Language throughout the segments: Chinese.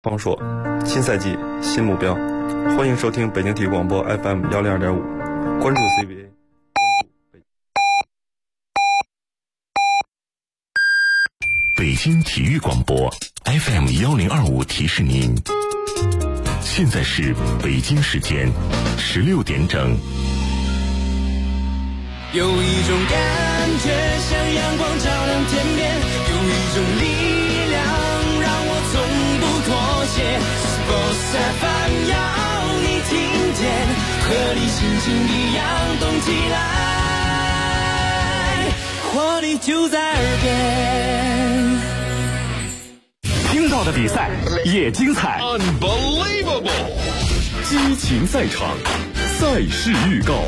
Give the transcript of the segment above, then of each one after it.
方硕，新赛季新目标，欢迎收听北京体育广播 FM 102.5，关注 CBA， 北京体育广播 FM 1025提示您，现在是北京时间16点整。 有一种感觉像阳光照亮天边，有一种力量让我从不妥协。Sports FM 要你听见，和你心情一样动起来，活力就在耳边。 听到的比赛也精彩 Unbelievable， 激情赛场，赛事预告。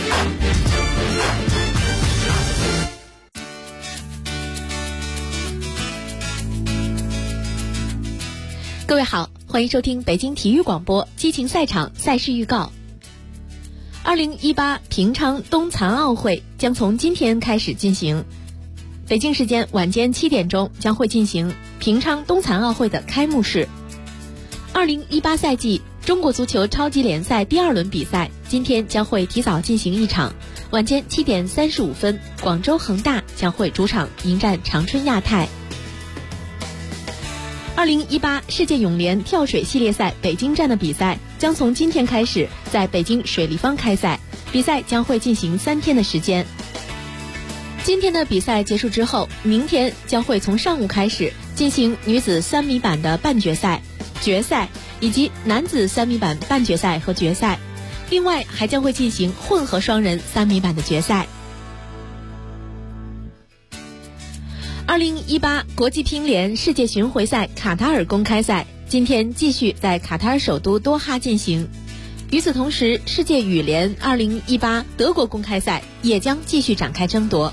各位好，欢迎收听北京体育广播激情赛场赛事预告。2018平昌冬残奥会将从今天开始进行，北京时间晚间7点钟将会进行平昌冬残奥会的开幕式。2018赛季中国足球超级联赛第2轮比赛今天将会提早进行一场，晚间7点35分，广州恒大将会主场迎战长春亚泰。2018世界泳联跳水系列赛北京站的比赛将从今天开始在北京水立方开赛，比赛将会进行3天的时间。今天的比赛结束之后，明天将会从上午开始进行女子3米板的半决赛、决赛以及男子3米板半决赛和决赛，另外还将会进行混合双人3米板的决赛。2018国际乒联世界巡回赛卡塔尔公开赛今天继续在卡塔尔首都多哈进行。与此同时，世界羽联2018德国公开赛也将继续展开争夺。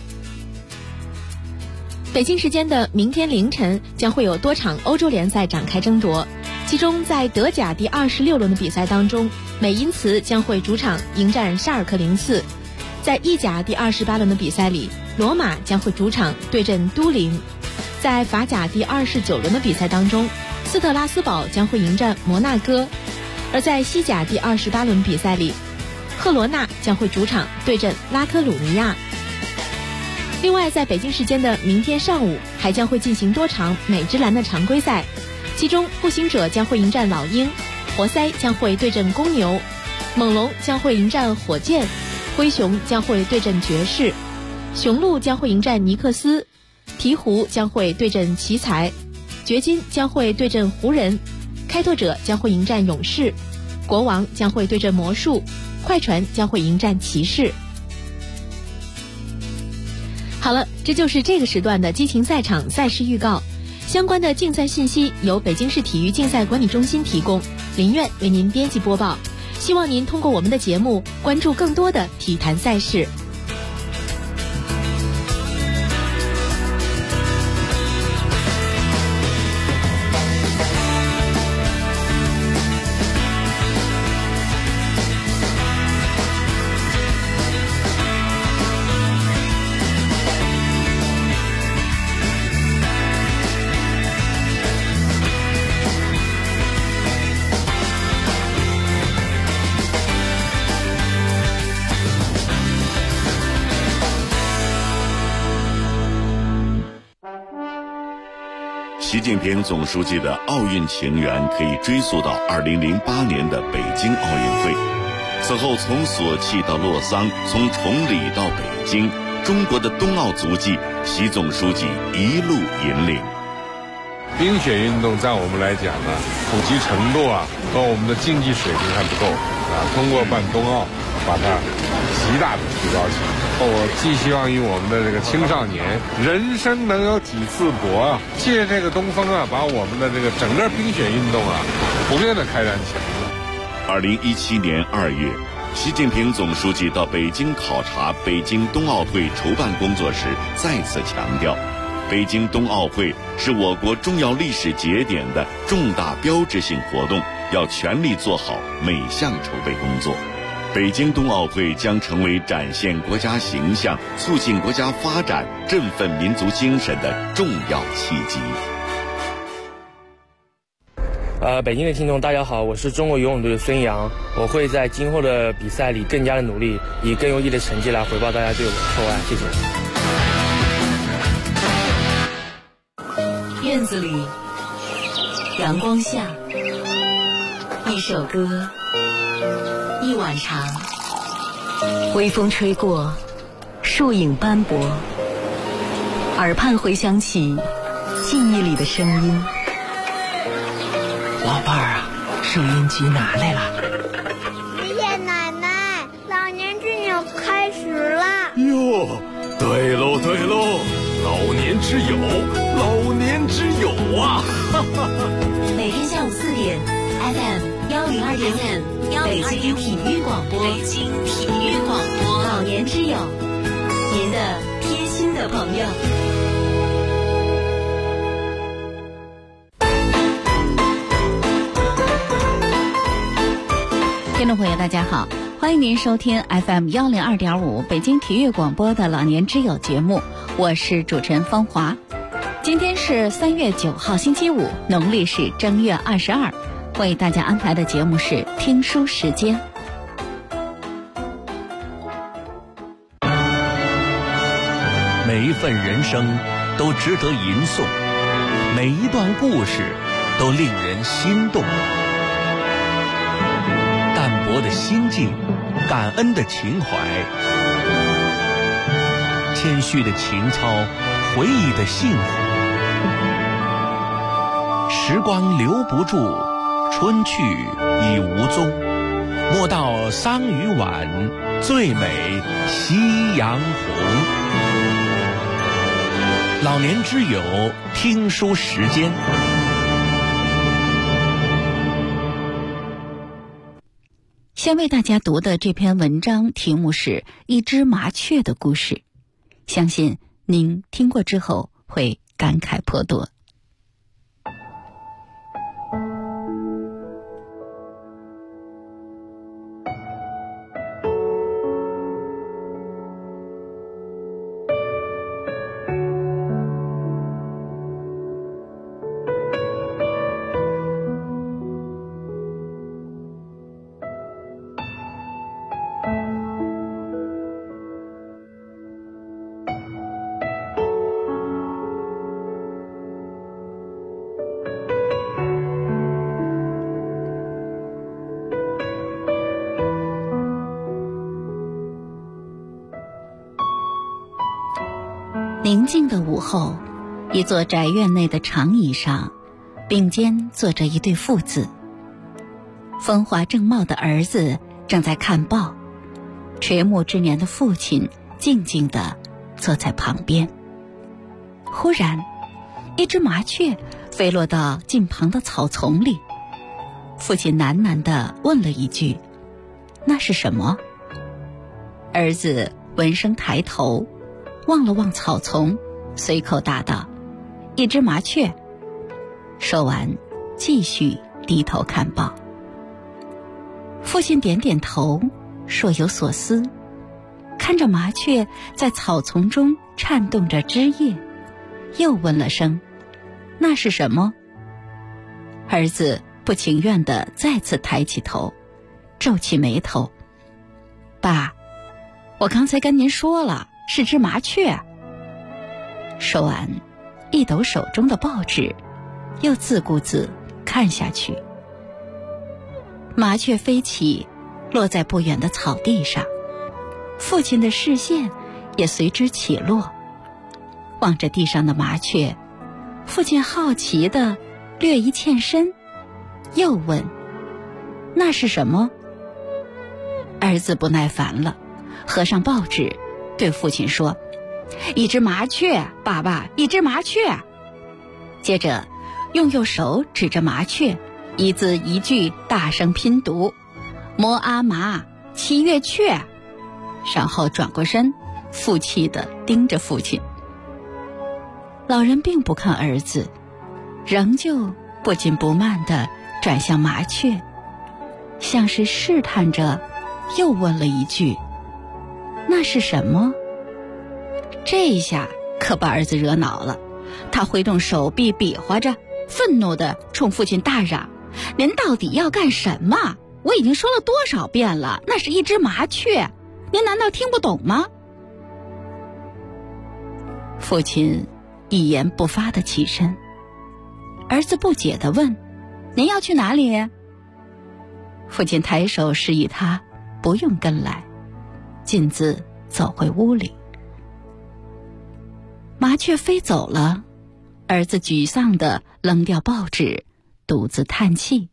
北京时间的明天凌晨将会有多场欧洲联赛展开争夺，其中在德甲第26轮的比赛当中，美因茨将会主场迎战沙尔克04。在意甲第28轮的比赛里，罗马将会主场对阵都灵。在法甲第29轮的比赛当中，斯特拉斯堡将会迎战摩纳哥。而在西甲第28轮比赛里，赫罗纳将会主场对阵拉科鲁尼亚。另外，在北京时间的明天上午还将会进行多场美职篮的常规赛，其中步行者将会迎战老鹰，活塞将会对阵公牛，猛龙将会迎战火箭，灰熊将会对阵爵士，雄鹿将会迎战尼克斯，鹈鹕将会对阵奇才，掘金将会对阵湖人，开拓者将会迎战勇士，国王将会对阵魔术，快船将会迎战骑士。好了，这就是这个时段的激情赛场赛事预告。相关的竞赛信息由北京市体育竞赛管理中心提供，林苑为您编辑播报。希望您通过我们的节目关注更多的体坛赛事。 习近平总书记的奥运情缘可以追溯到2008年的北京奥运会。此后从索契到洛桑，从崇礼到北京，中国的冬奥足迹，习总书记一路引领。 冰雪运动在我们来讲呢，普及程度和我们的竞技水平还不够通过办冬奥把它极大的提高起来。我寄希望于我们的这个青少年，人生能有几次搏借这个东风把我们的这个整个冰雪运动普遍的开展起来。 2017年2月，习近平总书记到北京考察北京冬奥会筹办工作时，再次强调，北京冬奥会是我国重要历史节点的重大标志性活动，要全力做好每项筹备工作。北京冬奥会将成为展现国家形象、促进国家发展、振奋民族精神的重要契机。 北京的听众大家好，我是中国游泳队的孙杨，我会在今后的比赛里更加的努力，以更优异的成绩来回报大家对我的厚爱，谢谢。院子里，阳光下，一首歌，一碗茶，微风吹过，树影斑驳，耳畔回响起记忆里的声音。 老伴儿啊，收音机拿来了。 爷爷奶奶，老年之友开始了。 哟，对喽对喽，老年之友，老年之友啊！ 每天下午4点 ，FM 102.5，北京体育广播，北京体育广播，老年之友，您的贴心的朋友。 听众朋友大家好，欢迎您收听 FM 102.5北京体育广播的老年之友节目，我是主持人芳华。今天是3月9号星期五，农历是正月22，为大家安排的节目是听书时间。 每一份人生都值得吟诵，每一段故事都令人心动。淡泊的心境，感恩的情怀，谦虚的情操，回忆的幸福。时光留不住，春去已无踪。莫道桑榆晚，最美夕阳红。老年之友听书时间。 先为大家读的这篇文章题目是一只麻雀的故事，相信您听过之后会感慨颇多。宁静的午后，一座宅院内的长椅上，并肩坐着一对父子。风华正茂的儿子正在看报，垂暮之年的父亲静静地坐在旁边。忽然，一只麻雀飞落到近旁的草丛里，父亲喃喃地问了一句：“那是什么？”儿子闻声抬头望了望草丛，随口答道：“一只麻雀。”说完，继续低头看报。父亲点点头，若有所思，看着麻雀在草丛中颤动着枝叶，又问了声：“那是什么？”儿子不情愿地再次抬起头，皱起眉头：“爸，我刚才跟您说了，是只麻雀。”说完，一抖手中的报纸，又自顾自看下去。麻雀飞起，落在不远的草地上，父亲的视线也随之起落。望着地上的麻雀，父亲好奇地略一欠身，又问：“那是什么？”儿子不耐烦了，合上报纸，对父亲说：“一只麻雀，爸爸，一只麻雀。”接着用右手指着麻雀，一字一句大声拼读：“摩阿麻，七月雀。”然后转过身，负气地盯着父亲。老人并不看儿子，仍旧不紧不慢地转向麻雀，像是试探着，又问了一句：“那是什么？”这一下可把儿子惹恼了，他挥动手臂比划着，愤怒地冲父亲大嚷：“ 您到底要干什么？我已经说了多少遍了，那是一只麻雀，您难道听不懂吗？父亲一言不发地起身。儿子不解地问：您要去哪里？父亲抬手示意他不用跟来，径自走回屋里。麻雀飞走了，儿子沮丧地扔掉报纸，独自叹气。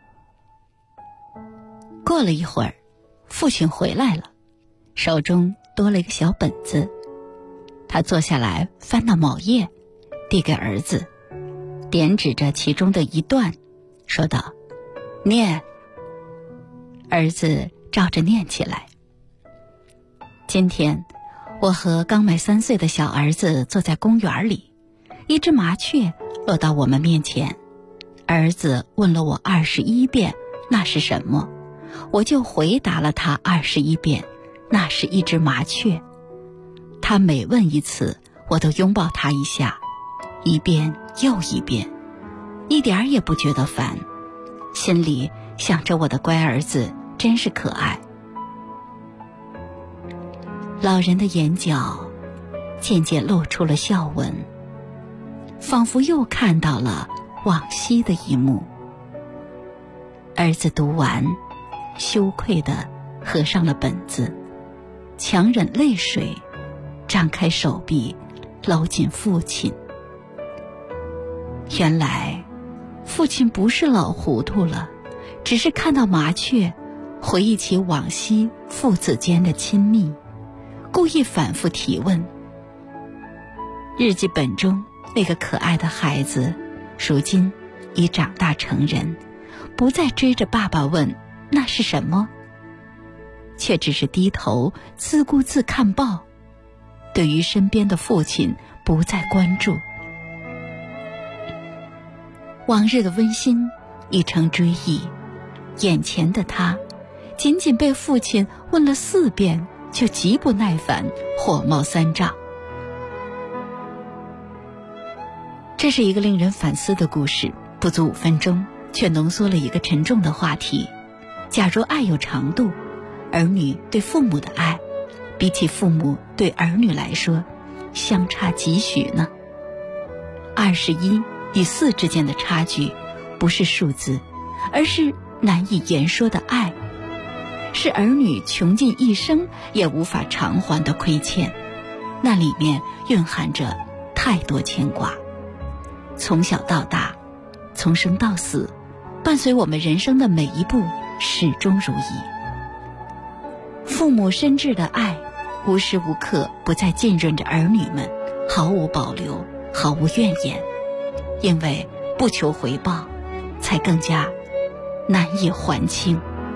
过了一会儿，父亲回来了，手中多了一个小本子。他坐下来翻到某页，递给儿子，点指着其中的一段，说道：念。儿子照着念起来。今天我和刚满3岁的小儿子坐在公园里，一只麻雀落到我们面前，儿子问了我21遍那是什么，我就回答了他21遍，那是一只麻雀。他每问一次，我都拥抱他一下，一遍又一遍，一点儿也不觉得烦，心里想着我的乖儿子真是可爱。老人的眼角渐渐露出了笑纹，仿佛又看到了往昔的一幕。儿子读完，羞愧地合上了本子，强忍泪水，张开手臂搂紧父亲。原来父亲不是老糊涂了，只是看到麻雀，回忆起往昔父子间的亲密，故意反复提问。日记本中那个可爱的孩子，如今已长大成人，不再追着爸爸问那是什么，却只是低头自顾自看报，对于身边的父亲不再关注。往日的温馨已成追忆，眼前的他仅仅被父亲问了4遍，就极不耐烦，火冒三丈。这是一个令人反思的故事，不足5分钟，却浓缩了一个沉重的话题。假如爱有长度，儿女对父母的爱，比起父母对儿女来说，相差几许呢？21与4之间的差距，不是数字，而是难以言说的爱，是儿女穷尽一生也无法偿还的亏欠。那里面蕴含着太多牵挂，从小到大，从生到死，伴随我们人生的每一步，始终如一。父母深挚的爱，无时无刻不在浸润着儿女们，毫无保留，毫无怨言，因为不求回报，才更加难以还清。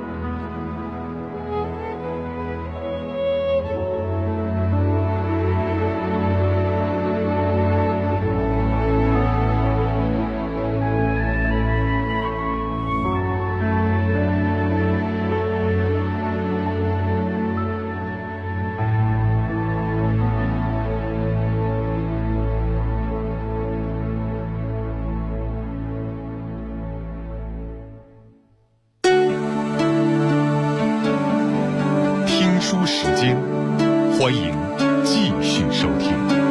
书时间，欢迎继续收听。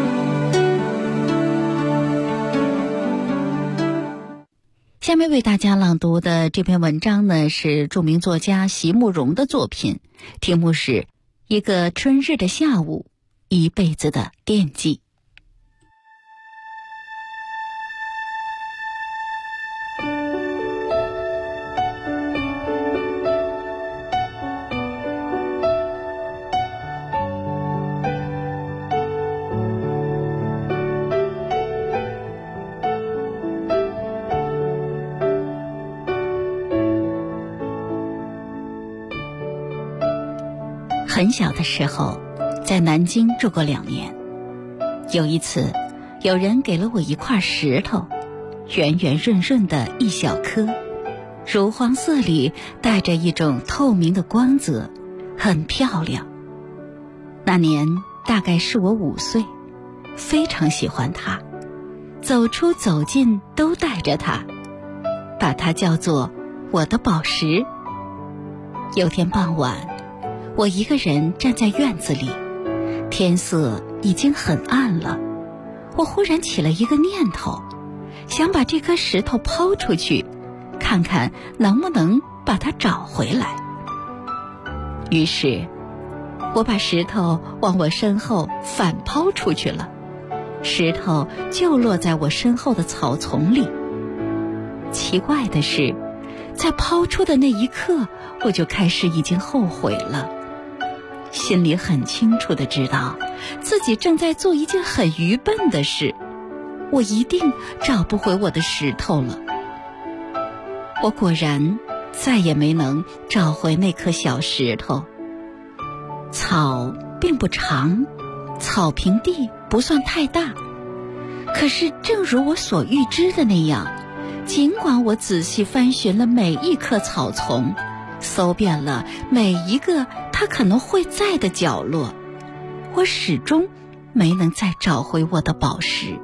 下面为大家朗读的这篇文章呢，是著名作家席慕容的作品，题目是《一个春日的下午，一辈子的惦记》。很小的时候，在南京住过2年。有一次，有人给了我一块石头，圆圆润润的一小颗，乳黄色里带着一种透明的光泽，很漂亮。那年大概是我5岁，非常喜欢它，走出走进都带着它。 把它叫做我的宝石。有天傍晚，我一个人站在院子里，天色已经很暗了。我忽然起了一个念头，想把这颗石头抛出去，看看能不能把它找回来。于是我把石头往我身后反抛出去了，石头就落在我身后的草丛里。奇怪的是，在抛出的那一刻，我就开始已经后悔了，心里很清楚地知道自己正在做一件很愚笨的事，我一定找不回我的石头了。我果然再也没能找回那颗小石头。草并不长，草坪地不算太大，可是正如我所预知的那样，尽管我仔细翻寻了每一棵草丛，搜遍了每一个它可能会在的角落，我始终没能再找回我的宝石。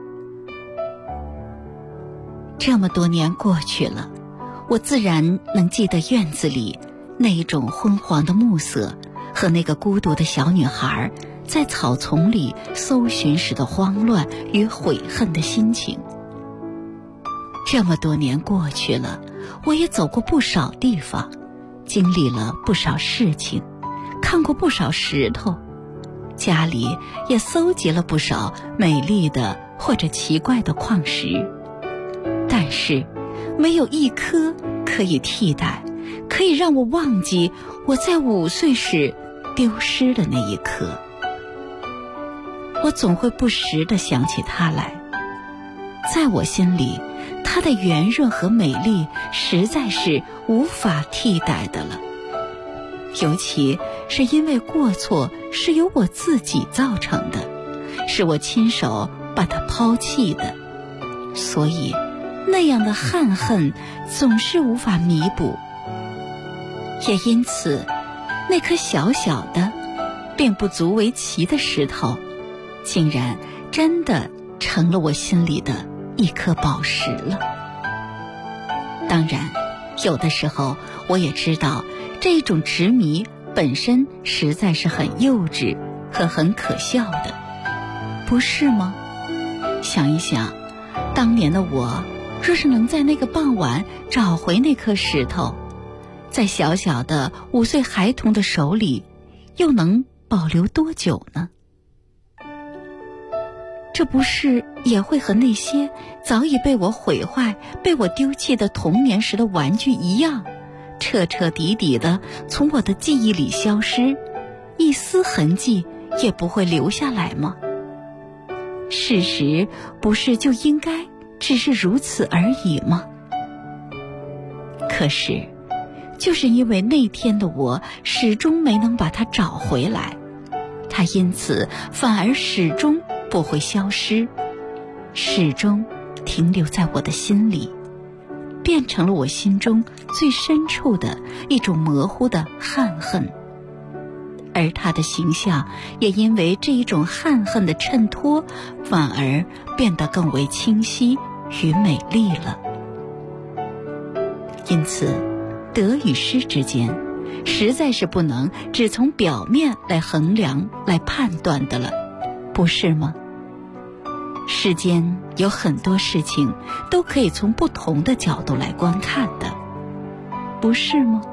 这么多年过去了，我自然能记得院子里那一种昏黄的暮色和那个孤独的小女孩在草丛里搜寻时的慌乱与悔恨的心情。这么多年过去了，我也走过不少地方，经历了不少事情，看过不少石头，家里也搜集了不少美丽的或者奇怪的矿石，但是没有一颗可以替代，可以让我忘记我在5岁时丢失的那一刻。我总会不时地想起它来，在我心里，它的圆润和美丽实在是无法替代的了。尤其是因为过错是由我自己造成的，是我亲手把它抛弃的，所以那样的憾恨总是无法弥补。也因此，那颗小小的并不足为奇的石头，竟然真的成了我心里的一颗宝石了。当然，有的时候我也知道这种执迷本身实在是很幼稚和很可笑的，不是吗？想一想，当年的我若是能在那个傍晚找回那颗石头，在小小的5岁孩童的手里，又能保留多久呢？这不是也会和那些早已被我毁坏、被我丢弃的童年时的玩具一样，彻彻底底的从我的记忆里消失，一丝痕迹也不会留下来吗？事实不是就应该只是如此而已吗？可是就是因为那天的我始终没能把它找回来，它因此反而始终不会消失，始终停留在我的心里，变成了我心中最深处的一种模糊的憾恨。而它的形象也因为这一种憾恨的衬托，反而变得更为清晰与美丽了。因此，得与失之间实在是不能只从表面来衡量来判断的了，不是吗？世间有很多事情都可以从不同的角度来观看的，不是吗？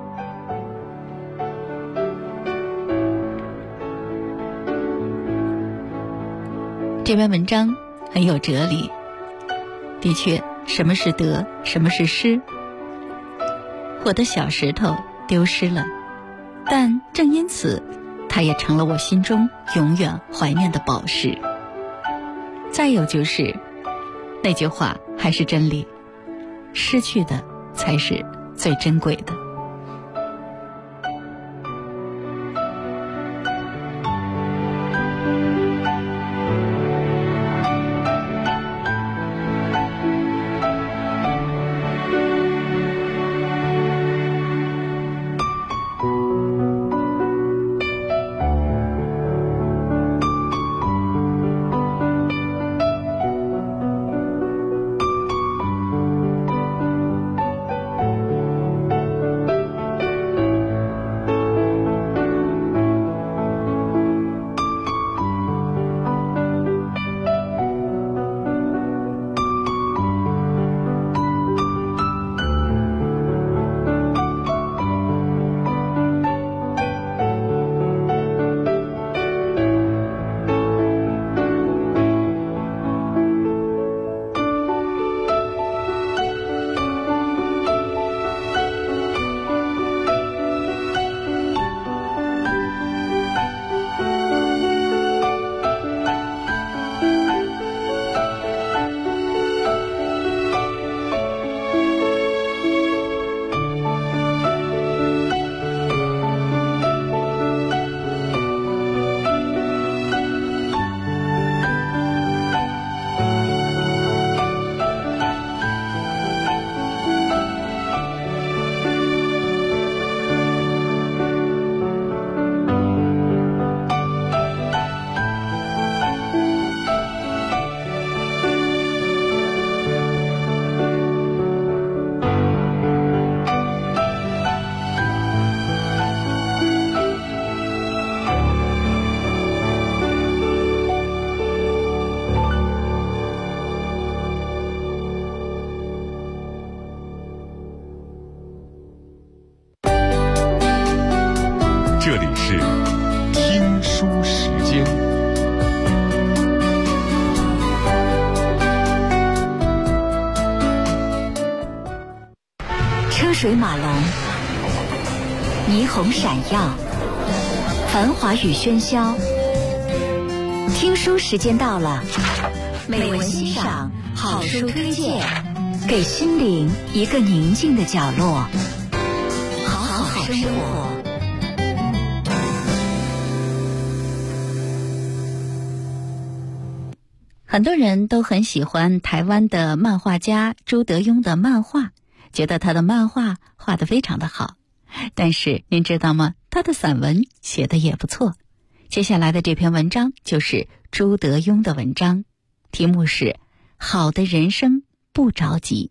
这篇文章很有哲理，的确，什么是得，什么是失？我的小石头丢失了，但正因此，它也成了我心中永远怀念的宝石。再有就是那句话还是真理，失去的才是最珍贵的。 水马龙，霓虹闪耀，繁华与喧嚣。听书时间到了，美文欣赏，好书推荐，给心灵一个宁静的角落，好好生活。很多人都很喜欢台湾的漫画家朱德庸的漫画，觉得他的漫画画得非常的好。但是您知道吗？他的散文写得也不错。接下来的这篇文章就是朱德庸的文章，题目是《好的人生不着急》。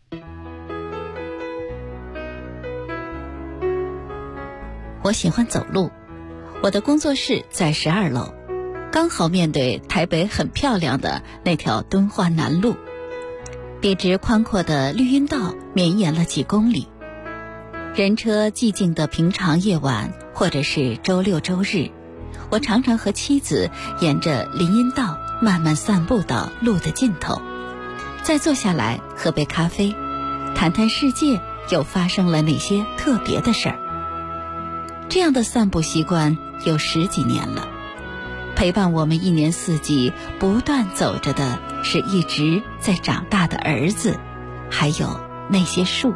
我喜欢走路，我的工作室在12楼，刚好面对台北很漂亮的那条敦化南路，笔直宽阔的绿荫道绵延了几公里。人车寂静的平常夜晚，或者是周六周日，我常常和妻子沿着林荫道慢慢散步到路的尽头，再坐下来喝杯咖啡，谈谈世界又发生了哪些特别的事儿。这样的散步习惯有10几年了，陪伴我们一年四季不断走着的是一直在长大的儿子，还有那些树。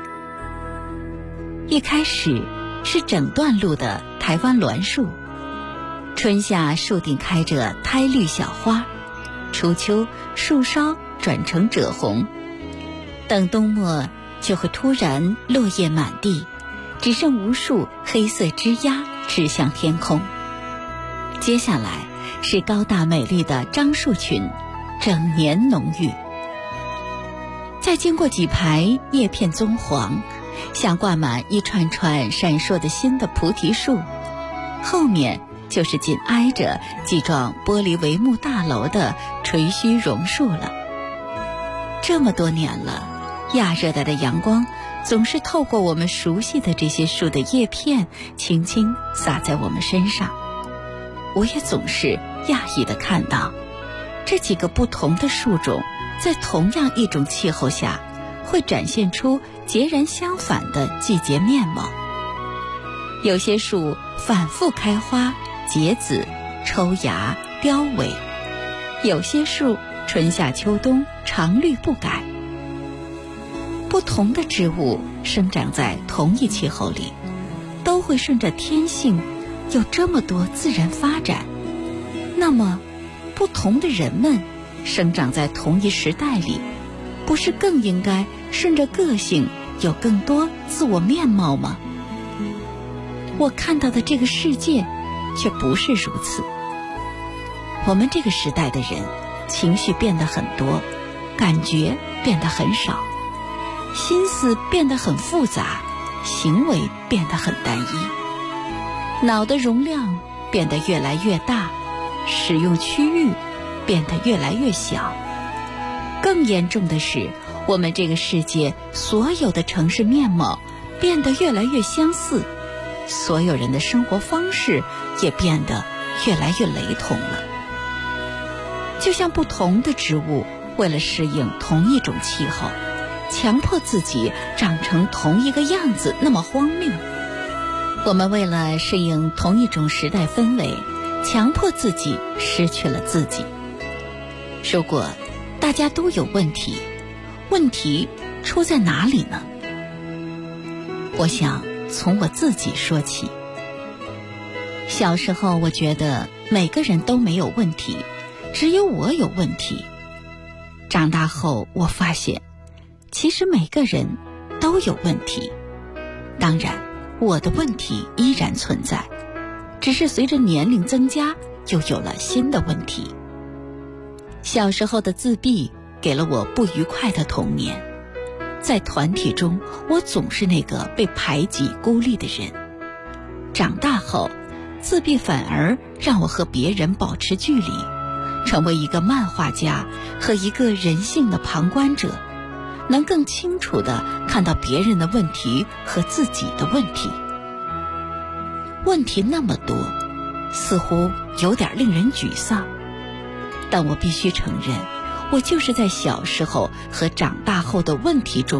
一开始是整段路的台湾栾树，春夏树顶开着苔绿小花，初秋树梢转成赭红，等冬末就会突然落叶满地，只剩无数黑色枝桠指向天空。接下来是高大美丽的樟树群，整年浓郁。再经过几排叶片棕黄，像挂满一串串闪烁的新的菩提树，后面就是紧挨着几幢玻璃帷幕大楼的垂须榕树了。这么多年了，亚热带的阳光总是透过我们熟悉的这些树的叶片，轻轻洒在我们身上。我也总是讶异地看到，这几个不同的树种在同样一种气候下，会展现出截然相反的季节面貌。有些树反复开花结籽抽芽凋萎，有些树春夏秋冬常绿不改。不同的植物生长在同一气候里，都会顺着天性有这么多自然发展。那么不同的人们生长在同一时代里，不是更应该顺着个性有更多自我面貌吗？我看到的这个世界却不是如此。我们这个时代的人情绪变得很多，感觉变得很少，心思变得很复杂，行为变得很单一，脑的容量变得越来越大，使用区域变得越来越小。更严重的是，我们这个世界所有的城市面貌变得越来越相似，所有人的生活方式也变得越来越雷同了。就像不同的植物为了适应同一种气候，强迫自己长成同一个样子那么荒谬，我们为了适应同一种时代氛围，强迫自己失去了自己。如果大家都有问题，问题出在哪里呢？我想从我自己说起。小时候我觉得每个人都没有问题，只有我有问题。长大后我发现，其实每个人都有问题。当然，我的问题依然存在，只是随着年龄增加，又有了新的问题。小时候的自闭给了我不愉快的童年，在团体中，我总是那个被排挤孤立的人。长大后，自闭反而让我和别人保持距离，成为一个漫画家和一个人性的旁观者，能更清楚地看到别人的问题和自己的问题。问题那么多，似乎有点令人沮丧。但我必须承认，我就是在小时候和长大后的问题中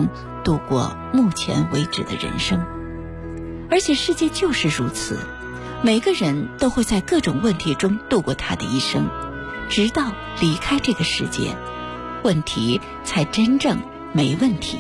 度过目前为止的人生。而且世界就是如此，每个人都会在各种问题中度过他的一生，直到离开这个世界，问题才真正没问题。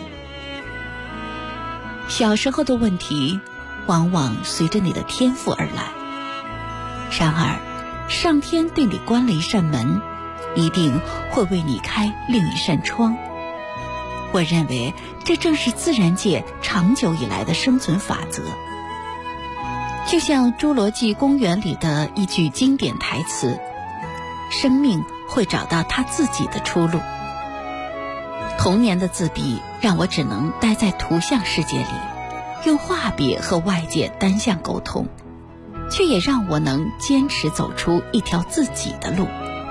小时候的问题往往随着你的天赋而来，然而上天对你关了一扇门，一定会为你开另一扇窗。我认为这正是自然界长久以来的生存法则。就像《侏罗纪公园》里的一句经典台词，生命会找到它自己的出路。童年的自闭让我只能待在图像世界里，用画笔和外界单向沟通，却也让我能坚持走出一条自己的路。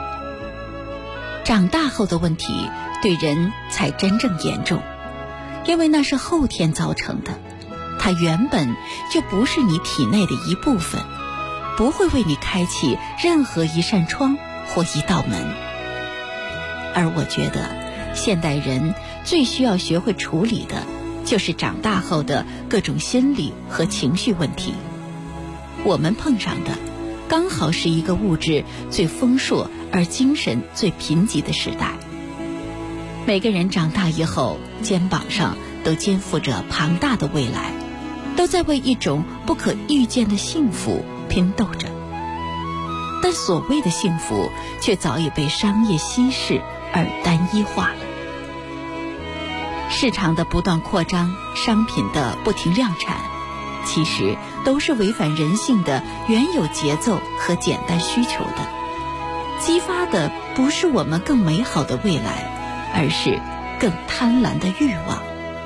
长大后的问题对人才真正严重，因为那是后天造成的，它原本就不是你体内的一部分，不会为你开启任何一扇窗或一道门。而我觉得现代人最需要学会处理的就是长大后的各种心理和情绪问题。我们碰上的刚好是一个物质最丰硕而精神最贫瘠的时代。每个人长大以后，肩膀上都肩负着庞大的未来，都在为一种不可预见的幸福拼斗着。但所谓的幸福却早已被商业稀释而单一化了。市场的不断扩张，商品的不停量产，其实都是违反人性的原有节奏和简单需求的，激发的不是我们更美好的未来，而是更贪婪的欲望。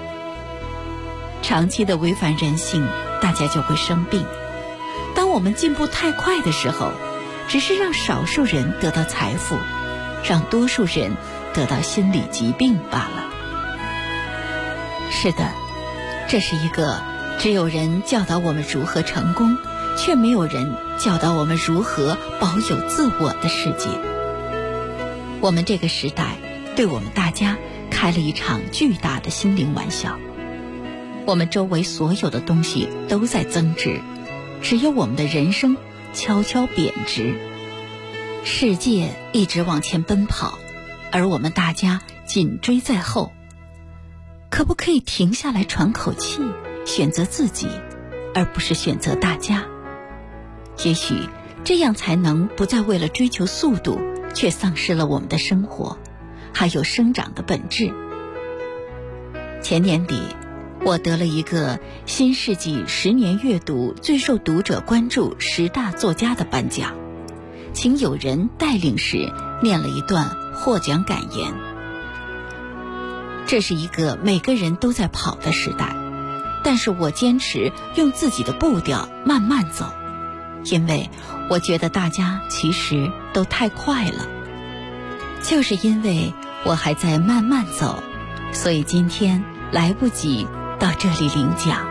长期的违反人性，大家就会生病。当我们进步太快的时候，只是让少数人得到财富，让多数人得到心理疾病罢了。是的，这是一个只有人教导我们如何成功，却没有人教导我们如何保有自我的世界。我们这个时代对我们大家开了一场巨大的心灵玩笑。我们周围所有的东西都在增值，只有我们的人生悄悄贬值。世界一直往前奔跑，而我们大家紧追在后。可不可以停下来喘口气，选择自己，而不是选择大家？也许这样才能不再为了追求速度，却丧失了我们的生活，还有生长的本质。前年底，我得了一个新世纪10年阅读最受读者关注10大作家的颁奖，请友人带领时念了一段获奖感言。这是一个每个人都在跑的时代，但是我坚持用自己的步调慢慢走，因为我觉得大家其实都太快了。就是因为我还在慢慢走，所以今天来不及到这里领奖。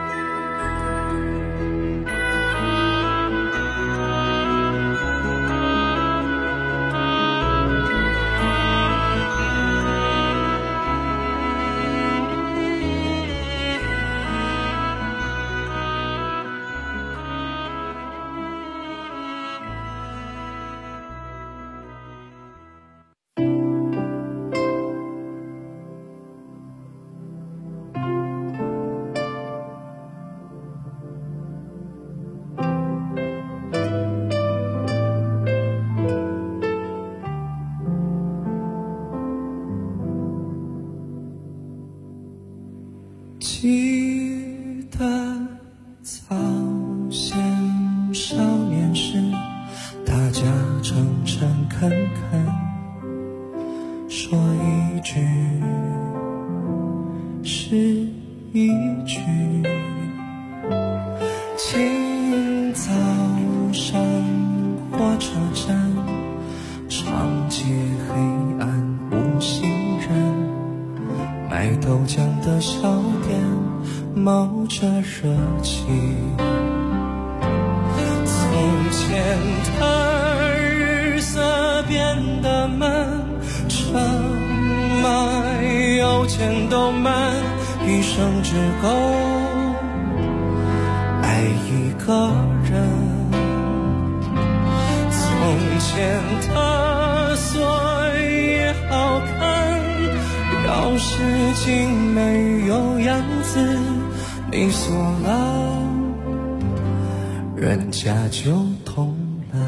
记得早先少年时，大家诚诚恳恳，说一句是一句。清早上火车站，长街黑暗无行人，卖豆浆的小店冒着热气。从前的日色变得慢，车马邮件都慢，一生只够爱一个人。从前的锁也好看，要是竟没有样子，你锁了，人家就痛了。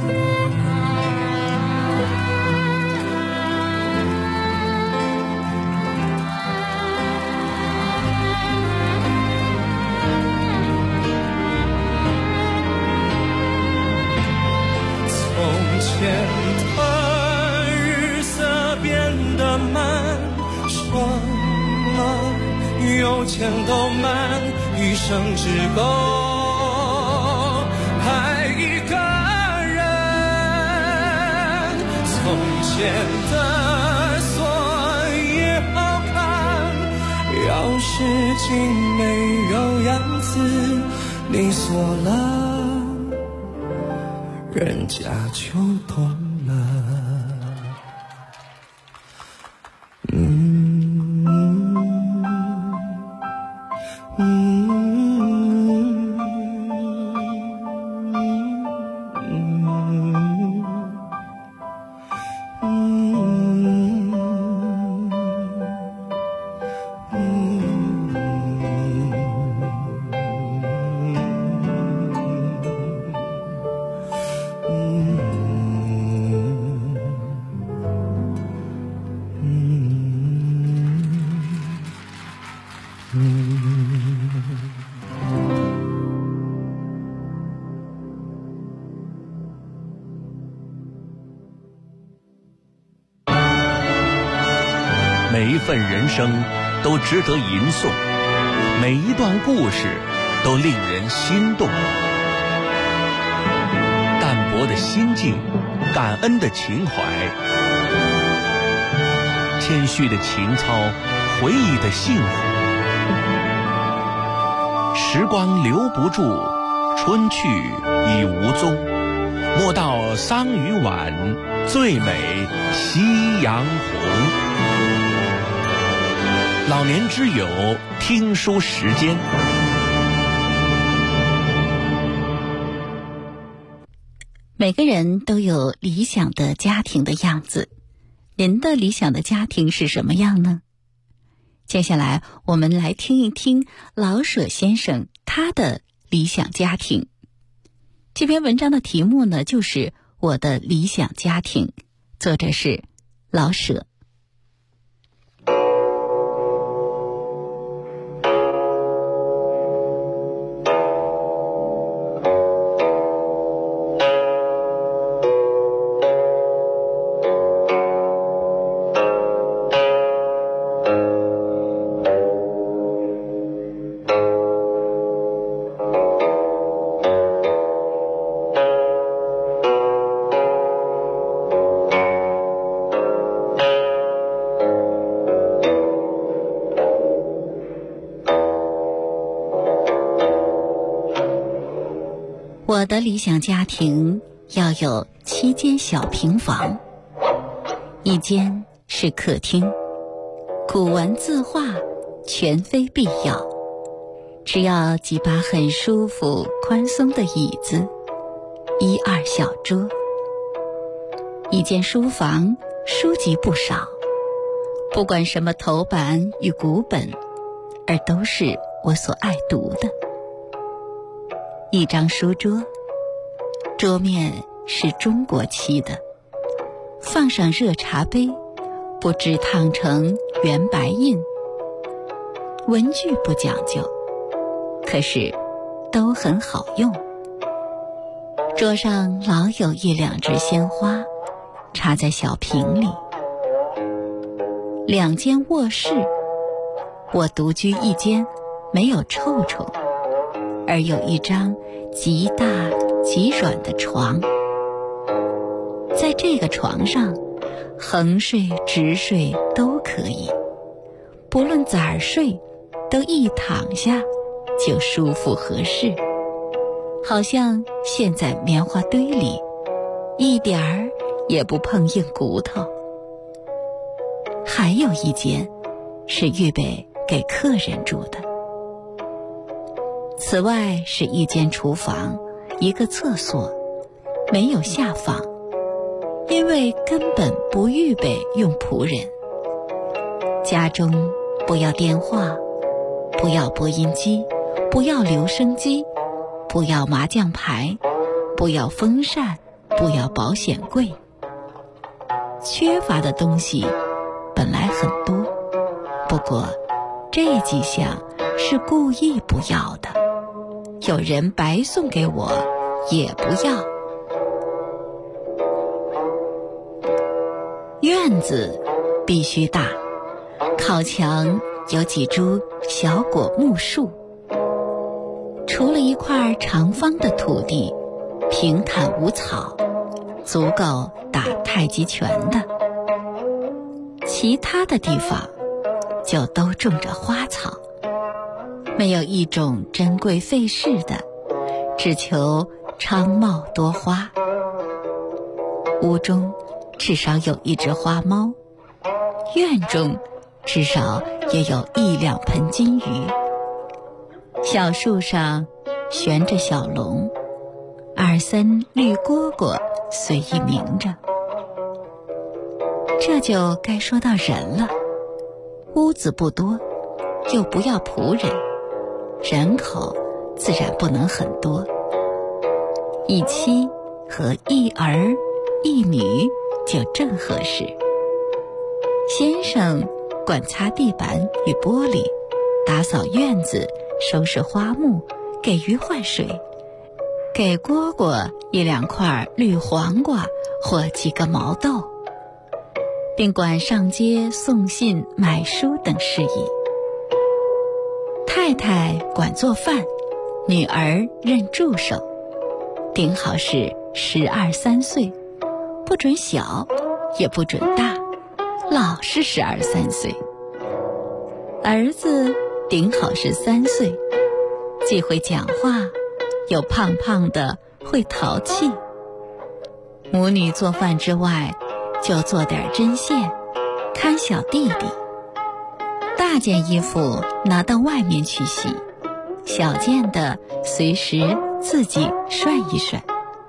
从前的日色变得慢，什么有钱都慢，余生只够爱一个人。从前的锁也好看，要是竟没有样子，你锁了，人家就懂了。 每一份人生都值得吟诵，每一段故事都令人心动。淡泊的心境，感恩的情怀，谦虚的情操，回忆的幸福。时光留不住，春去已无踪。莫道桑榆晚，最美夕阳红。老年之友听书时间。 每个人都有理想的家庭的样子，您的理想的家庭是什么样呢？接下来我们来听一听老舍先生他的理想家庭。这篇文章的题目呢，就是我的理想家庭，作者是老舍。我的理想家庭要有7间小平房，一间是客厅，古文字画全非必要，只要几把很舒服宽松的椅子，1、2小桌。一间书房，书籍不少，不管什么头版与古本，而都是我所爱读的。一张书桌，桌面是中国漆的，放上热茶杯，不知烫成圆白印。文具不讲究，可是都很好用。桌上老有1、2只鲜花插在小瓶里。2间卧室，我独居一间，没有臭虫，而有一张极大极软的床。在这个床上，横睡直睡都可以，不论咋儿睡，都一躺下就舒服合适，好像陷在棉花堆里，一点儿也不碰硬骨头。还有一间是预备给客人住的， 此外是一间厨房，一个厕所，没有下房，因为根本不预备用仆人。家中不要电话，不要播音机，不要留声机，不要麻将牌，不要风扇，不要保险柜。缺乏的东西本来很多，不过这几项是故意不要的，有人白送给我也不要。院子必须大，靠墙有几株小果木树，除了一块长方的土地，平坦无草，足够打太极拳的。其他的地方就都种着花草，没有一种珍贵费事的，只求昌茂多花。屋中至少有一只花猫，院中至少也有1-2盆金鱼。小树上悬着小龙，2、3绿蝈蝈随意鸣着。这就该说到人了。屋子不多，又不要仆人，人口自然不能很多。1妻和1儿1女就正合适。先生管擦地板与玻璃，打扫院子，收拾花木，给鱼换水，给蝈蝈1-2块绿黄瓜或几个毛豆，并管上街送信买书等事宜。太太管做饭，女儿任助手，顶好是12、13岁，不准小也不准大，老是12、13岁。儿子顶好是3岁，既会讲话，又胖胖的，会淘气。母女做饭之外，就做点针线，看小弟弟。大件衣服拿到外面去洗，小件的随时自己涮一涮。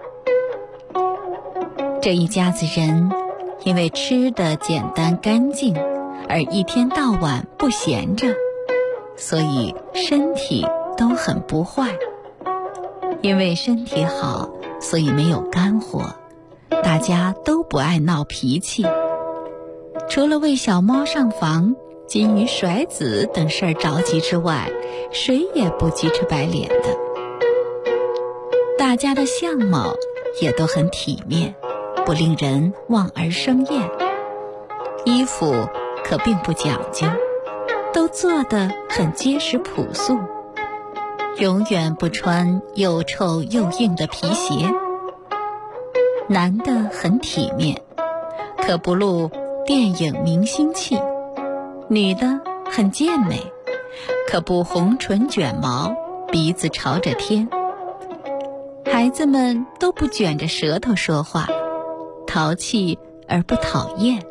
这一家子人因为吃的简单干净，而一天到晚不闲着，所以身体都很不坏。因为身体好，所以没有肝火，大家都不爱闹脾气。除了为小猫上房、金鱼甩子等事儿着急之外，谁也不急赤白脸的。大家的相貌也都很体面，不令人望而生厌。衣服可并不讲究，都做得很结实朴素，永远不穿又臭又硬的皮鞋。男的很体面，可不露电影明星气；女的很健美，可不红唇卷毛，鼻子朝着天。孩子们都不卷着舌头说话，淘气而不讨厌。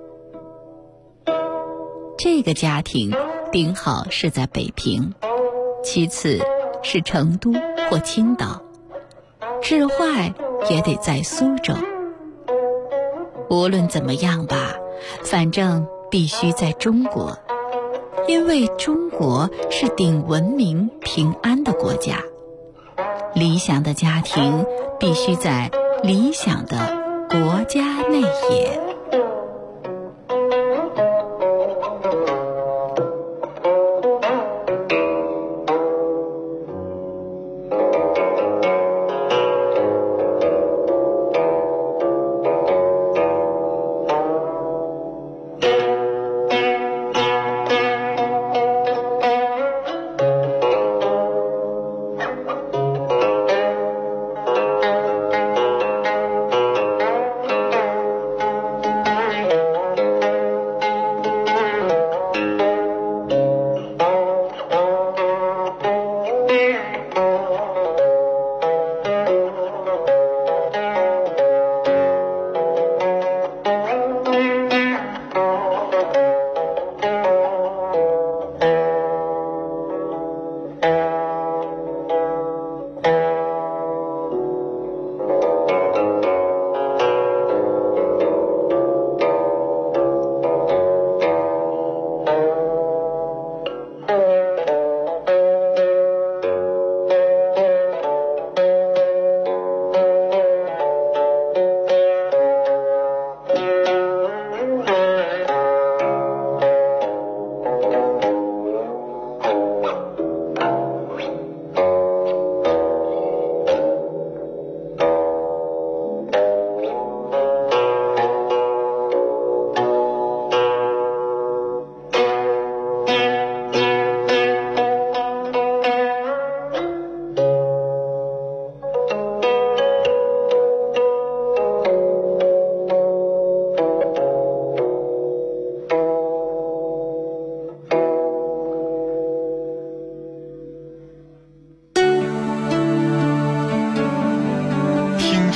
这个家庭顶好是在北平，其次是成都或青岛，至坏也得在苏州。无论怎么样吧，反正必须在中国，因为中国是顶文明平安的国家。理想的家庭必须在理想的国家内也。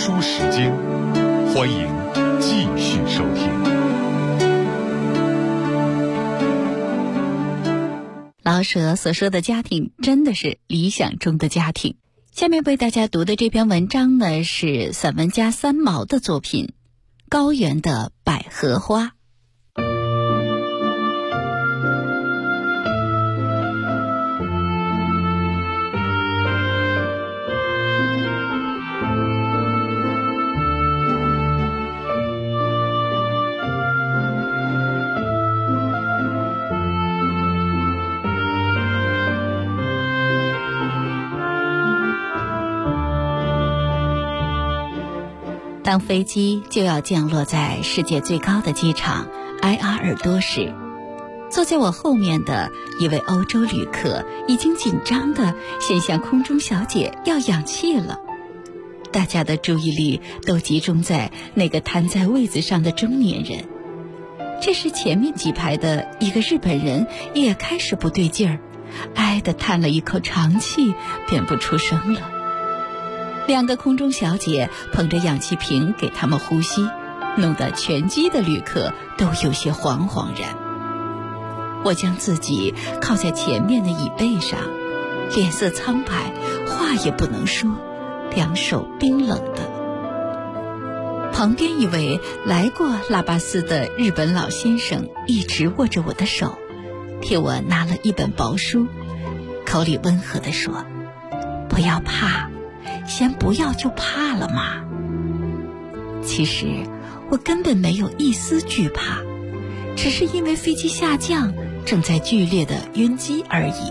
书时间，欢迎继续收听。 老舍所说的家庭真的是理想中的家庭。下面为大家读的这篇文章呢，是散文家三毛的作品《高原的百合花》。当飞机就要降落在世界最高的机场埃阿尔多时，坐在我后面的一位欧洲旅客已经紧张地先向空中小姐要氧气了。大家的注意力都集中在那个瘫在位子上的中年人。这时前面几排的一个日本人也开始不对劲儿，唉地叹了一口长气，便不出声了。两个空中小姐捧着氧气瓶给他们呼吸，弄得全机的旅客都有些惶惶然。我将自己靠在前面的椅背上，脸色苍白，话也不能说，两手冰冷的。旁边一位来过拉巴斯的日本老先生一直握着我的手，替我拿了一本薄书，口里温和地说：“不要怕，先不要就怕了嘛。”其实我根本没有一丝惧怕，只是因为飞机下降正在剧烈的晕机而已。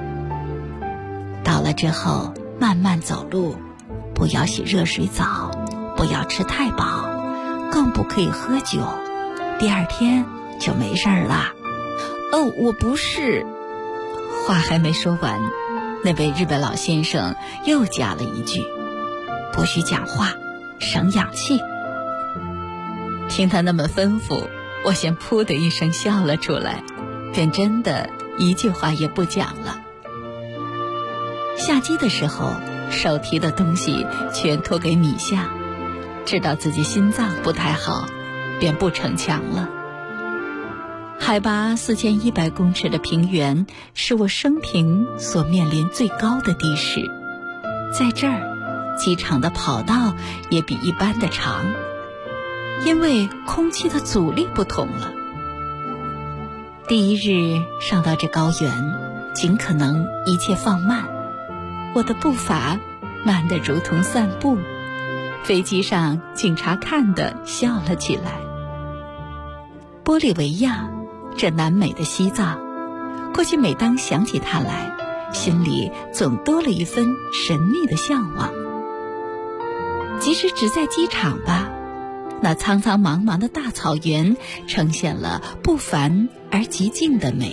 到了之后慢慢走路，不要洗热水澡，不要吃太饱，更不可以喝酒，第二天就没事了。哦，我不是。话还没说完，那位日本老先生又加了一句：“不许讲话，省氧气。”听他那么吩咐，我先噗的一声笑了出来，便真的一句话也不讲了。下机的时候，手提的东西全托给米夏，知道自己心脏不太好，便不逞强了。海拔4100公尺的平原是我生平所面临最高的地势，在这儿，机场的跑道也比一般的长，因为空气的阻力不同了。第一日上到这高原，尽可能一切放慢，我的步伐慢得如同散步。飞机上警察看得笑了起来。玻利维亚，这南美的西藏，过去每当想起它来，心里总多了一分神秘的向往。即使只在机场吧，那苍苍茫茫的大草原呈现了不凡而极静的美。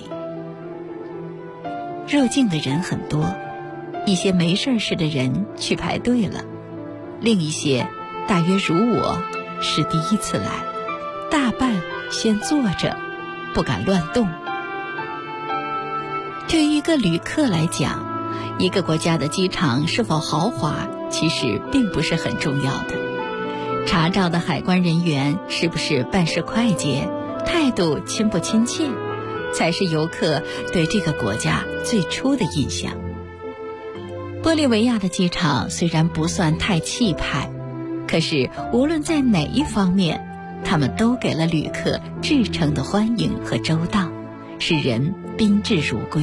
入境的人很多，一些没事似的人去排队了，另一些大约如我是第一次来，大半先坐着，不敢乱动。对于一个旅客来讲，一个国家的机场是否豪华其实并不是很重要的，查照的海关人员是不是办事快捷，态度亲不亲切，才是游客对这个国家最初的印象。玻利维亚的机场虽然不算太气派，可是无论在哪一方面，他们都给了旅客至诚的欢迎和周到，使人宾至如归。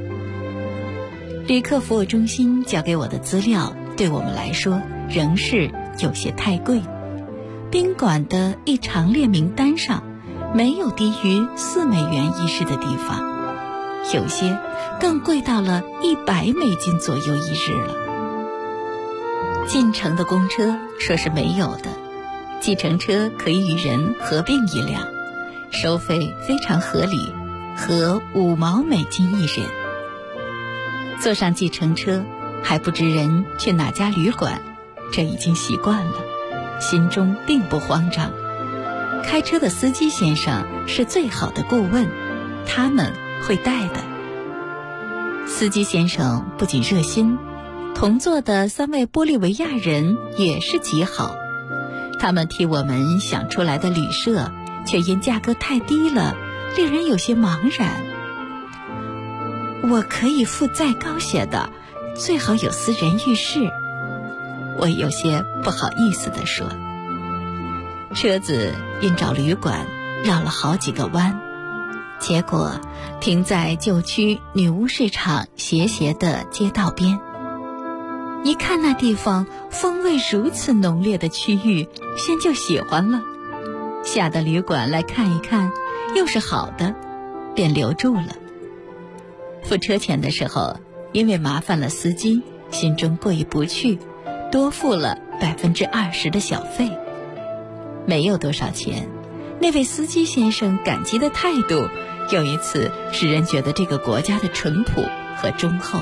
旅客服务中心交给我的资料对我们来说仍是有些太贵，宾馆的一长列名单上没有低于4美元一室的地方，有些更贵到了100美金左右一日了。进城的公车说是没有的，计程车可以与人合并一辆，收费非常合理，合5毛美金一人。坐上计程车还不知人去哪家旅馆，这已经习惯了，心中并不慌张。开车的司机先生是最好的顾问，他们会带的。司机先生不仅热心， 同座的3位玻利维亚人也是极好，他们替我们想出来的旅社却因价格太低了，令人有些茫然。我可以付再高些的，最好有私人浴室。我有些不好意思地说。车子因找旅馆绕了好几个弯，结果停在旧区女巫市场斜斜的街道边。一看那地方风味如此浓烈的区域，先就喜欢了。下的旅馆来看一看，又是好的，便留住了。付车钱的时候，因为麻烦了司机，心中过意不去，多付了20%的小费。没有多少钱，那位司机先生感激的态度，有一次使人觉得这个国家的淳朴和忠厚。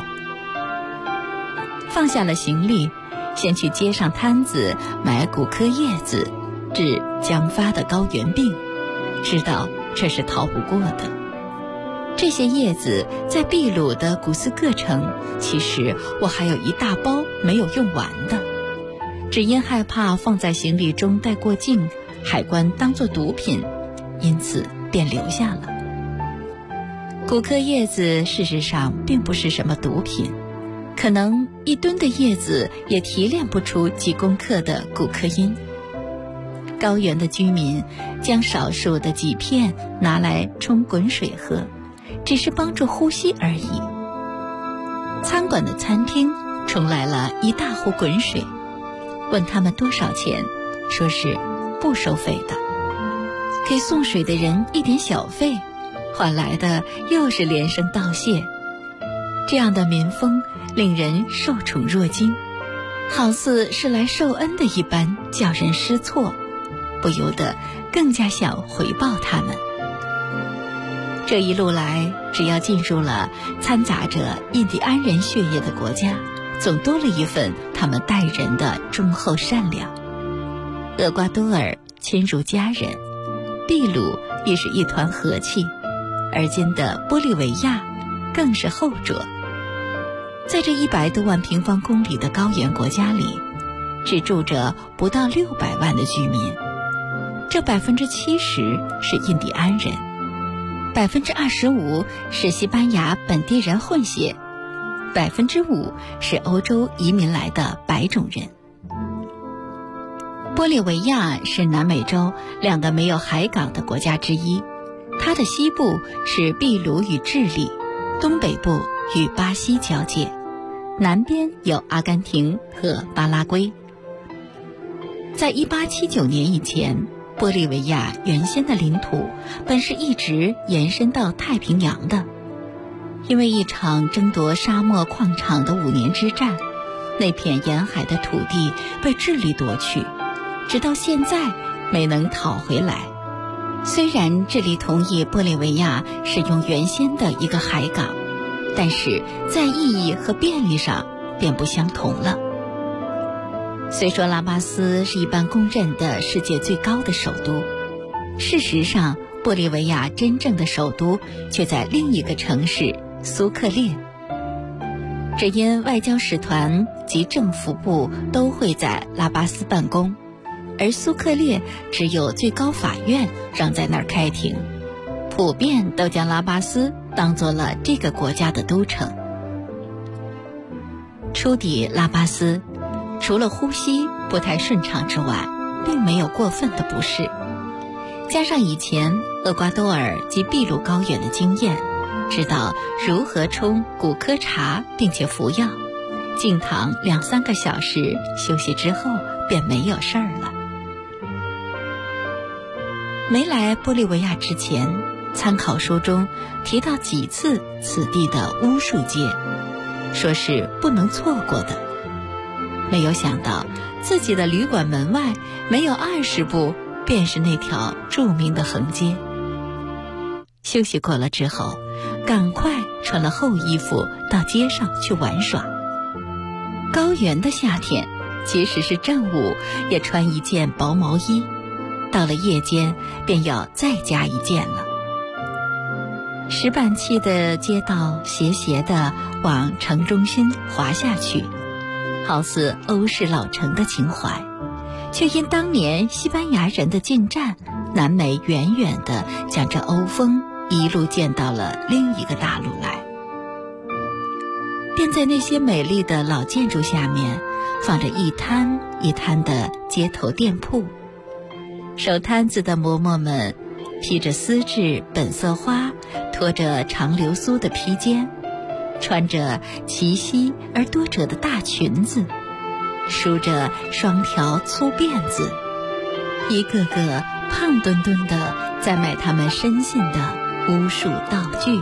放下了行李，先去街上摊子买古柯叶子治将发的高原病，知道这是逃不过的。这些叶子在秘鲁的古斯各城，其实我还有一大包没有用完的，只因害怕放在行李中带过境，海关当作毒品，因此便留下了。古柯叶子事实上并不是什么毒品，可能1吨的叶子也提炼不出几公克的古柯因。高原的居民将少数的几片拿来冲滚水喝，只是帮助呼吸而已。餐馆的餐厅冲来了一大壶滚水，问他们多少钱，说是不收费的，给送水的人一点小费，换来的又是连声道谢。这样的民风令人受宠若惊，好似是来受恩的一般，叫人失措，不由得更加想回报他们。这一路来，只要进入了掺杂着印第安人血液的国家，总多了一份他们待人的忠厚善良。厄瓜多尔亲如家人，秘鲁亦是一团和气，而今的玻利维亚更是后者。在这100多万平方公里的高原国家里，只住着不到600万的居民，这70%是印第安人，25%是西班牙本地人混血，5%是欧洲移民来的白种人。玻利维亚是南美洲2个没有海港的国家之一，它的西部是秘鲁与智利，东北部与巴西交界，南边有阿根廷和巴拉圭。在1879年以前，玻利维亚原先的领土本是一直延伸到太平洋的，因为一场争夺沙漠矿场的5年之战，那片沿海的土地被智利夺去，直到现在没能讨回来。虽然智利同意玻利维亚使用原先的一个海港，但是在意义和便利上便不相同了。虽说拉巴斯是一般公认的世界最高的首都，事实上玻利维亚真正的首都却在另一个城市苏克列。只因外交使团及政府部都会在拉巴斯办公，而苏克列只有最高法院让在那儿开庭，普遍都将拉巴斯当作了这个国家的都城。初抵拉巴斯，除了呼吸不太顺畅之外，并没有过分的不适。加上以前厄瓜多尔及秘鲁高原的经验，知道如何冲古柯茶并且服药，静躺2-3个小时，休息之后便没有事儿了。没来玻利维亚之前，参考书中提到几次此地的巫术街，说是不能错过的。没有想到自己的旅馆门外没有20步便是那条著名的横街。休息过了之后，赶快穿了厚衣服到街上去玩耍。高原的夏天，即使是正午也穿一件薄毛衣，到了夜间便要再加一件了。石板砌的街道斜斜地往城中心滑下去， 好似欧式老城的情怀，却因当年西班牙人的进占，南美远远地将这欧风一路建到了另一个大陆来。便在那些美丽的老建筑下面，放着一摊一摊的街头店铺，手摊子的嬷嬷们披着丝质本色花、拖着长流苏的披肩，穿着齐膝而多褶的大裙子，梳着双条粗辫子，一个个胖墩墩的在卖他们深信的巫术道具。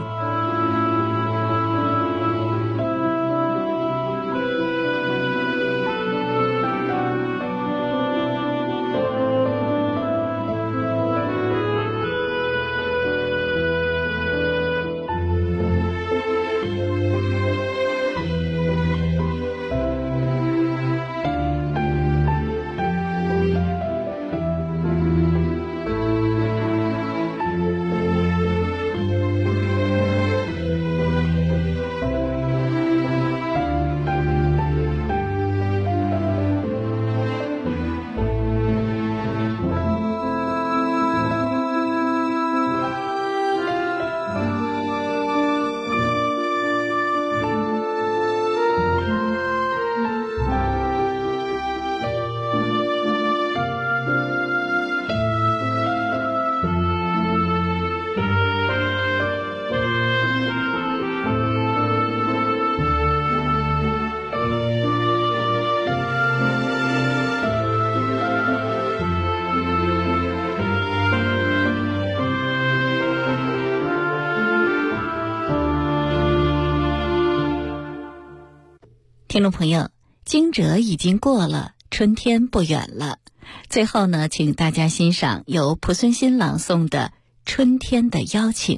听众朋友，惊蛰已经过了，春天不远了。最后呢，请大家欣赏由蒲松龄朗诵的《春天的邀请》。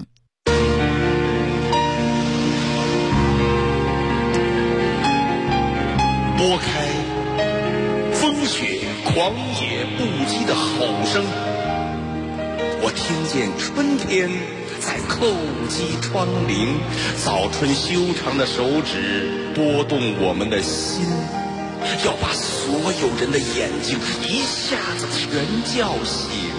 拨开风雪狂野不羁的吼声，我听见春天在叩击窗棂，早春修长的手指拨动我们的心，要把所有人的眼睛一下子全叫醒。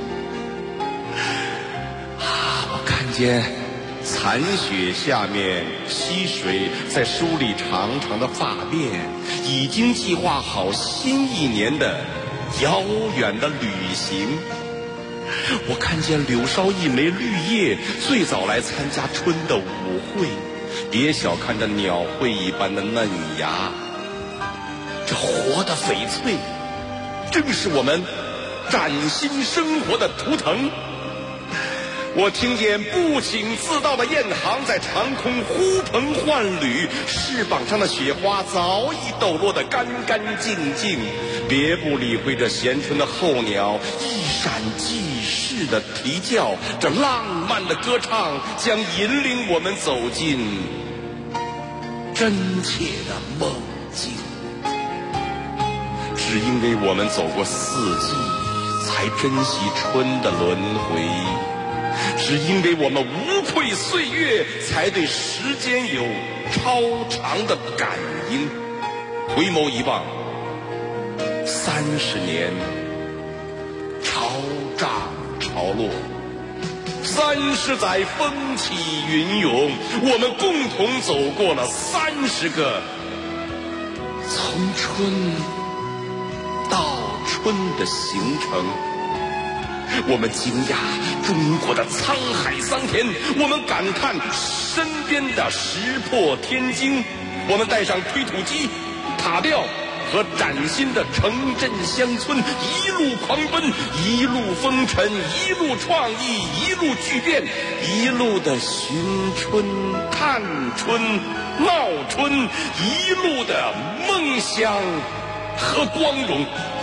我看见残雪下面溪水在梳理长长的发辫，已经计划好新一年的遥远的旅行。我看见柳梢一枚绿叶最早来参加春的舞会，别小看这鸟喙一般的嫩芽，这活的翡翠正是我们崭新生活的图腾。我听见不请自到的雁行在长空呼朋唤侣，翅膀上的雪花早已抖落得干干净净，别不理会这闲春的候鸟一闪即逝的啼叫，这浪漫的歌唱将引领我们走进真切的梦境。只因为我们走过四季，才珍惜春的轮回，只因为我们无愧岁月，才对时间有超长的感应。回眸一望，30年潮涨潮落，30载风起云涌，我们共同走过了30个从春到春的行程。我们惊讶中国的沧海桑田，我们感叹身边的石破天惊，我们带上推土机、塔吊和崭新的城镇乡村，一路狂奔，一路风尘，一路创意，一路巨变，一路的寻春、看春、闹春，一路的梦想和光荣。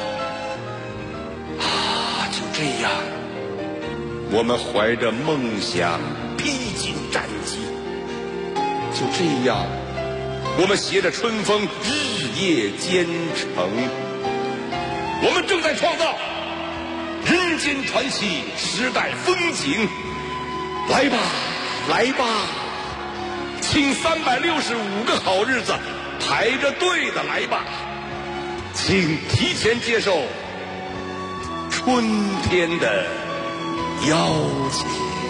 就这样，我们怀着梦想披荆斩棘。就这样，我们携着春风日夜兼程。我们正在创造人间传奇，时代风景。来吧，来吧，请365个好日子排着队的来吧，请提前接受春天的邀请。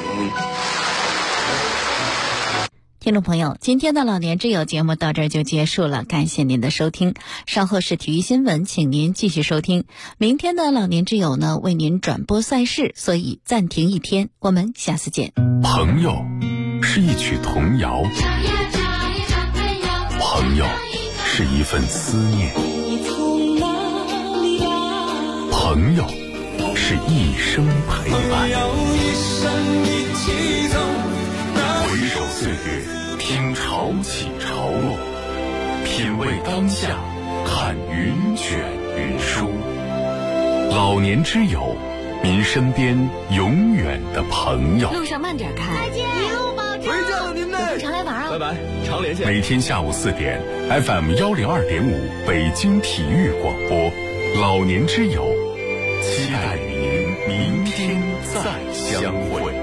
听众朋友，今天的老年之友节目到这儿就结束了，感谢您的收听。稍后是体育新闻，请您继续收听。明天的老年之友呢，为您转播赛事，所以暂停一天，我们下次见。 朋友是一曲童谣，朋友是一份思念，朋友是一生陪伴。回首岁月，听潮起潮落，品味当下，看云卷云舒。老年之友，您身边永远的朋友。 路上慢点开， 再见，一路保重。 回家了您嘞， 常来玩啊！ 拜拜，常联系。 每天下午4点 ，FM 102.5北京体育广播，老年之友，期待与您明天再相会。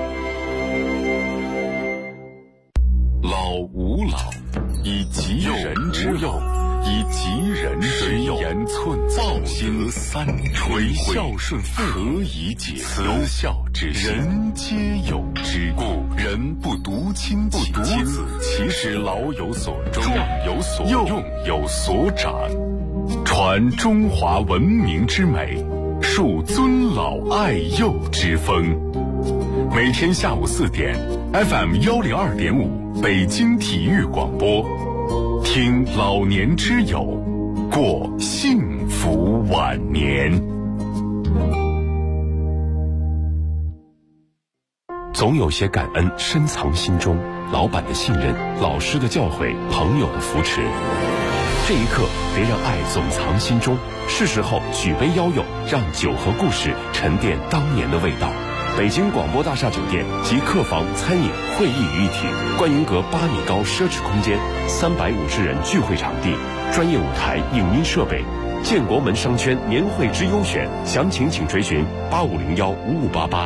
老吾老，以及人之幼，以及人之幼，言寸报心三垂孝顺父何以解慈孝之心，人皆有之。故人不独亲其亲，其实老有所终，壮有所用，有所长，传中华文明之美，树尊老爱幼之风。每天下午4点 ，FM 102.5北京体育广播，听老年之友，过幸福晚年。总有些感恩深藏心中，老板的信任，老师的教诲，朋友的扶持。这一刻，别让爱总藏心中，是时候举杯邀友，让酒和故事沉淀当年的味道。北京广播大厦酒店集客房、餐饮、会议于一体，观云阁8米高奢侈空间，350人聚会场地，专业舞台、影音设备，建国门商圈年会之优选，详情请垂询85015588。